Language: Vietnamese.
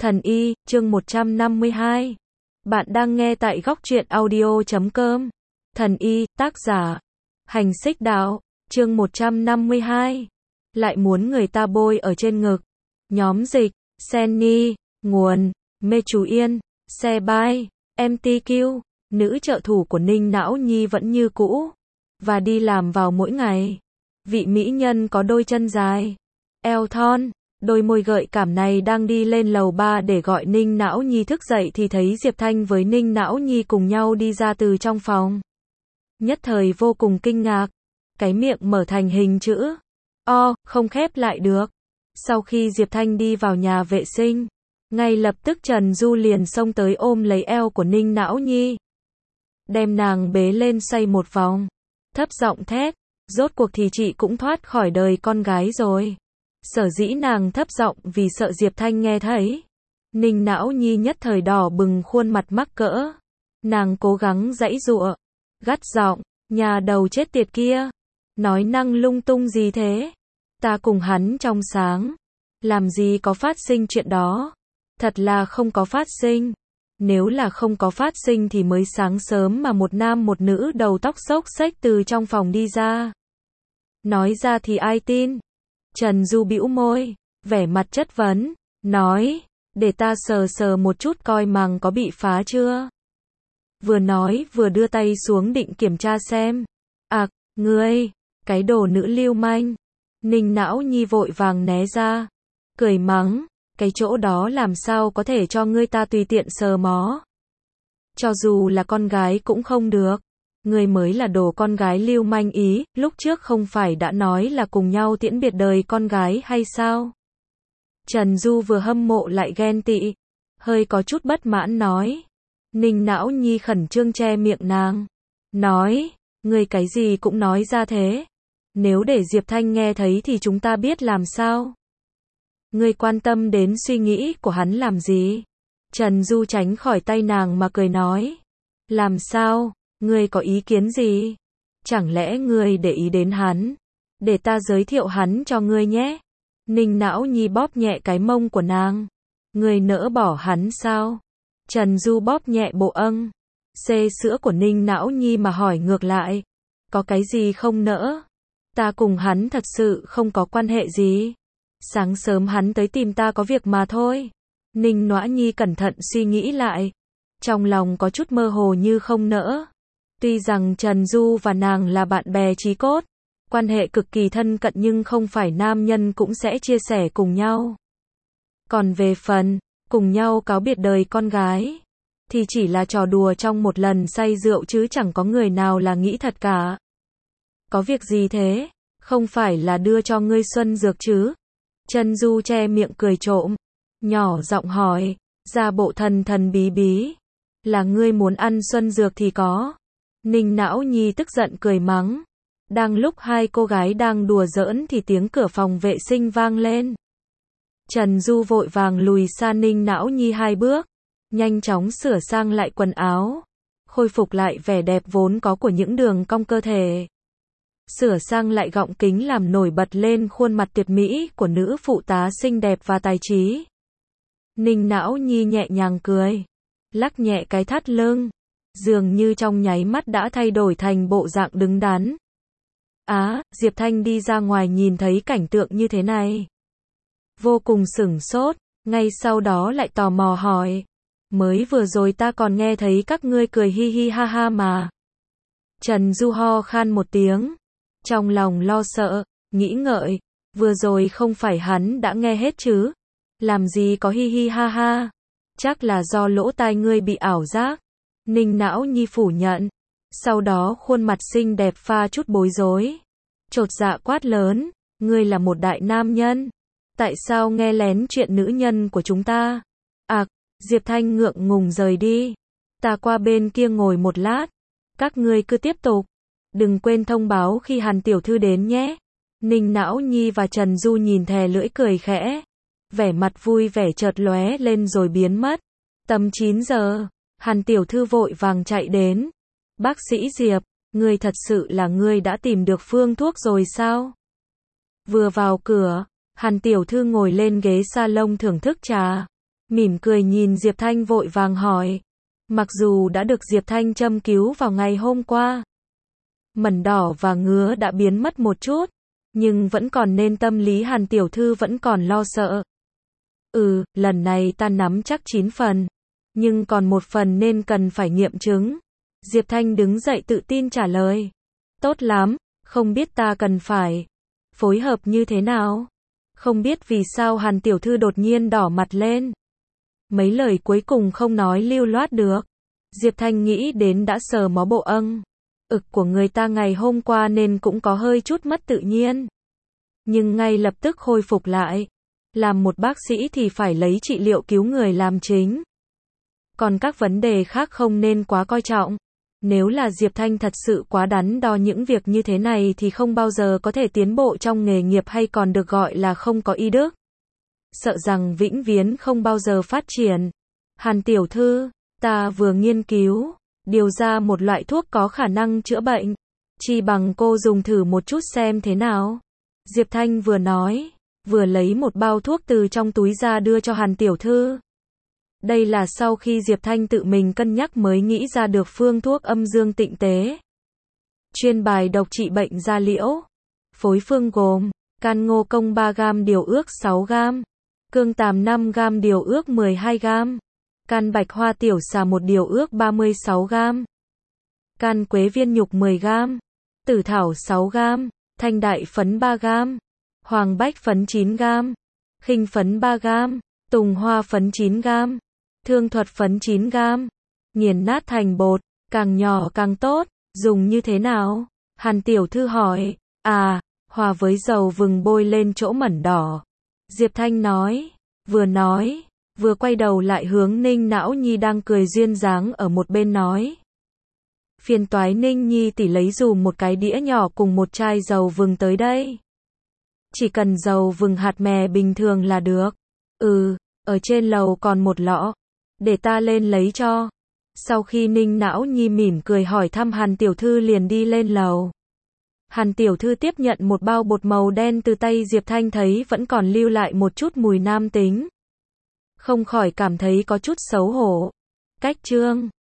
Thần y, chương 152. Bạn đang nghe tại góc truyện audio.com. Thần y, tác giả Hành Xích Đạo, chương 152. Lại muốn người ta bôi ở trên ngực. Nhóm dịch, Senny, nguồn, Mê Chú Yên, xe bay, MTQ, nữ trợ thủ của Ninh Não Nhi vẫn như cũ, và đi làm vào mỗi ngày. Vị mỹ nhân có đôi chân dài, eo thon, đôi môi gợi cảm này đang đi lên lầu 3 để gọi Ninh Não Nhi thức dậy thì thấy Diệp Thanh với Ninh Não Nhi cùng nhau đi ra từ trong phòng. Nhất thời vô cùng kinh ngạc, cái miệng mở thành hình chữ O, không khép lại được. Sau khi Diệp Thanh đi vào nhà vệ sinh, ngay lập tức Trần Du liền xông tới ôm lấy eo của Ninh Não Nhi, đem nàng bế lên xoay một vòng, thấp giọng thét, rốt cuộc thì chị cũng thoát khỏi đời con gái rồi. Sở dĩ nàng thấp giọng vì sợ Diệp Thanh nghe thấy. Ninh Não Nhi nhất thời đỏ bừng khuôn mặt mắc cỡ. Nàng cố gắng giãy giụa, gắt giọng, nhà đầu chết tiệt kia, nói năng lung tung gì thế? Ta cùng hắn trong sáng, làm gì có phát sinh chuyện đó? Thật là không có phát sinh. Nếu là không có phát sinh thì mới sáng sớm mà một nam một nữ đầu tóc xốc xếch từ trong phòng đi ra. Nói ra thì ai tin? Trần Du bĩu môi, vẻ mặt chất vấn, nói, để ta sờ sờ một chút coi màng có bị phá chưa. Vừa nói vừa đưa tay xuống định kiểm tra xem. Ngươi, cái đồ nữ lưu manh. Ninh Não Nhi vội vàng né ra, cười mắng, cái chỗ đó làm sao có thể cho ngươi ta tùy tiện sờ mó. Cho dù là con gái cũng không được. Ngươi mới là đồ con gái lưu manh ý, lúc trước không phải đã nói là cùng nhau tiễn biệt đời con gái hay sao? Trần Du vừa hâm mộ lại ghen tị, hơi có chút bất mãn nói. Ninh Não Nhi khẩn trương che miệng nàng, nói, ngươi cái gì cũng nói ra thế. Nếu để Diệp Thanh nghe thấy thì chúng ta biết làm sao? Ngươi quan tâm đến suy nghĩ của hắn làm gì? Trần Du tránh khỏi tay nàng mà cười nói. Làm sao? Ngươi có ý kiến gì? Chẳng lẽ ngươi để ý đến hắn? Để ta giới thiệu hắn cho ngươi nhé. Ninh Não Nhi bóp nhẹ cái mông của nàng. Ngươi nỡ bỏ hắn sao? Trần Du bóp nhẹ bộ xê sữa của Ninh Não Nhi mà hỏi ngược lại. Có cái gì không nỡ? Ta cùng hắn thật sự không có quan hệ gì. Sáng sớm hắn tới tìm ta có việc mà thôi. Ninh Não Nhi cẩn thận suy nghĩ lại. Trong lòng có chút mơ hồ như không nỡ. Tuy rằng Trần Du và nàng là bạn bè chí cốt, quan hệ cực kỳ thân cận nhưng không phải nam nhân cũng sẽ chia sẻ cùng nhau. Còn về phần, cùng nhau cáo biệt đời con gái, thì chỉ là trò đùa trong một lần say rượu chứ chẳng có người nào là nghĩ thật cả. Có việc gì thế? Không phải là đưa cho ngươi xuân dược chứ? Trần Du che miệng cười trộm, nhỏ giọng hỏi, ra bộ thần thần bí bí. Là ngươi muốn ăn xuân dược thì có. Ninh Não Nhi tức giận cười mắng. Đang lúc hai cô gái đang đùa giỡn thì tiếng cửa phòng vệ sinh vang lên. Trần Du vội vàng lùi xa Ninh Não Nhi 2 bước, nhanh chóng sửa sang lại quần áo, khôi phục lại vẻ đẹp vốn có của những đường cong cơ thể. Sửa sang lại gọng kính làm nổi bật lên khuôn mặt tuyệt mỹ của nữ phụ tá xinh đẹp và tài trí. Ninh Não Nhi nhẹ nhàng cười, lắc nhẹ cái thắt lưng, dường như trong nháy mắt đã thay đổi thành bộ dạng đứng đắn. Diệp Thanh đi ra ngoài nhìn thấy cảnh tượng như thế này, vô cùng sửng sốt, ngay sau đó lại tò mò hỏi, mới vừa rồi ta còn nghe thấy các ngươi cười hi hi ha ha mà. Trần Du ho khan một tiếng, trong lòng lo sợ, nghĩ ngợi, vừa rồi không phải hắn đã nghe hết chứ? Làm gì có hi hi ha ha? Chắc là do lỗ tai ngươi bị ảo giác. Ninh Não Nhi phủ nhận. Sau đó khuôn mặt xinh đẹp pha chút bối rối, chột dạ quát lớn, ngươi là một đại nam nhân, tại sao nghe lén chuyện nữ nhân của chúng ta? Diệp Thanh ngượng ngùng rời đi. Ta qua bên kia ngồi một lát, các ngươi cứ tiếp tục, đừng quên thông báo khi Hàn tiểu thư đến nhé. Ninh Não Nhi và Trần Du nhìn thè lưỡi cười khẽ, vẻ mặt vui vẻ chợt lóe lên rồi biến mất. Tầm 9 giờ, Hàn tiểu thư vội vàng chạy đến. Bác sĩ Diệp, ngươi thật sự là ngươi đã tìm được phương thuốc rồi sao? Vừa vào cửa, Hàn tiểu thư ngồi lên ghế salon thưởng thức trà, Mỉm cười nhìn Diệp Thanh vội vàng hỏi. Mặc dù đã được Diệp Thanh châm cứu vào ngày hôm qua, mẩn đỏ và ngứa đã biến mất một chút, nhưng vẫn còn nên tâm lý Hàn tiểu thư vẫn còn lo sợ. Lần này ta nắm chắc 9 phần, nhưng còn 1 phần nên cần phải nghiệm chứng. Diệp Thanh đứng dậy tự tin trả lời. Tốt lắm, không biết ta cần phải phối hợp như thế nào? Không biết vì sao Hàn tiểu thư đột nhiên đỏ mặt lên. Mấy lời cuối cùng không nói lưu loát được. Diệp Thanh nghĩ đến đã sờ mó bộ ực của người ta ngày hôm qua nên cũng có hơi chút mất tự nhiên. Nhưng ngay lập tức khôi phục lại. Làm một bác sĩ thì phải lấy trị liệu cứu người làm chính. Còn các vấn đề khác không nên quá coi trọng. Nếu là Diệp Thanh thật sự quá đắn đo những việc như thế này thì không bao giờ có thể tiến bộ trong nghề nghiệp hay còn được gọi là không có y đức. Sợ rằng vĩnh viễn không bao giờ phát triển. Hàn tiểu thư, ta vừa nghiên cứu, điều ra một loại thuốc có khả năng chữa bệnh. Chi bằng cô dùng thử một chút xem thế nào. Diệp Thanh vừa nói, vừa lấy một bao thuốc từ trong túi ra đưa cho Hàn tiểu thư. Đây là sau khi Diệp Thanh tự mình cân nhắc mới nghĩ ra được phương thuốc âm dương tịnh tế. Chuyên bài độc trị bệnh da liễu. Phối phương gồm, can ngô công 3 gam điều ước 6 gam, cương tàm 5 gam điều ước 12 gam, can bạch hoa tiểu xà 1 điều ước 36 gam, can quế viên nhục 10 gam, tử thảo 6 gam, thanh đại phấn 3 gam, hoàng bách phấn 9 gam, khinh phấn 3 gam, tùng hoa phấn 9 gam, thương thuật phấn 9 gam, nghiền nát thành bột, càng nhỏ càng tốt, dùng như thế nào? Hàn tiểu thư hỏi. Hòa với dầu vừng bôi lên chỗ mẩn đỏ. Diệp Thanh nói, vừa quay đầu lại hướng Ninh Não Nhi đang cười duyên dáng ở một bên nói. Phiền toái Ninh Nhi tỷ lấy dùm một cái đĩa nhỏ cùng một chai dầu vừng tới đây. Chỉ cần dầu vừng hạt mè bình thường là được. Ở trên lầu còn một lọ. Để ta lên lấy cho. Sau khi Ninh Não Nhi mỉm cười hỏi thăm Hàn tiểu thư liền đi lên lầu. Hàn tiểu thư tiếp nhận một bao bột màu đen từ tay Diệp Thanh thấy vẫn còn lưu lại một chút mùi nam tính. Không khỏi cảm thấy có chút xấu hổ. Cách chương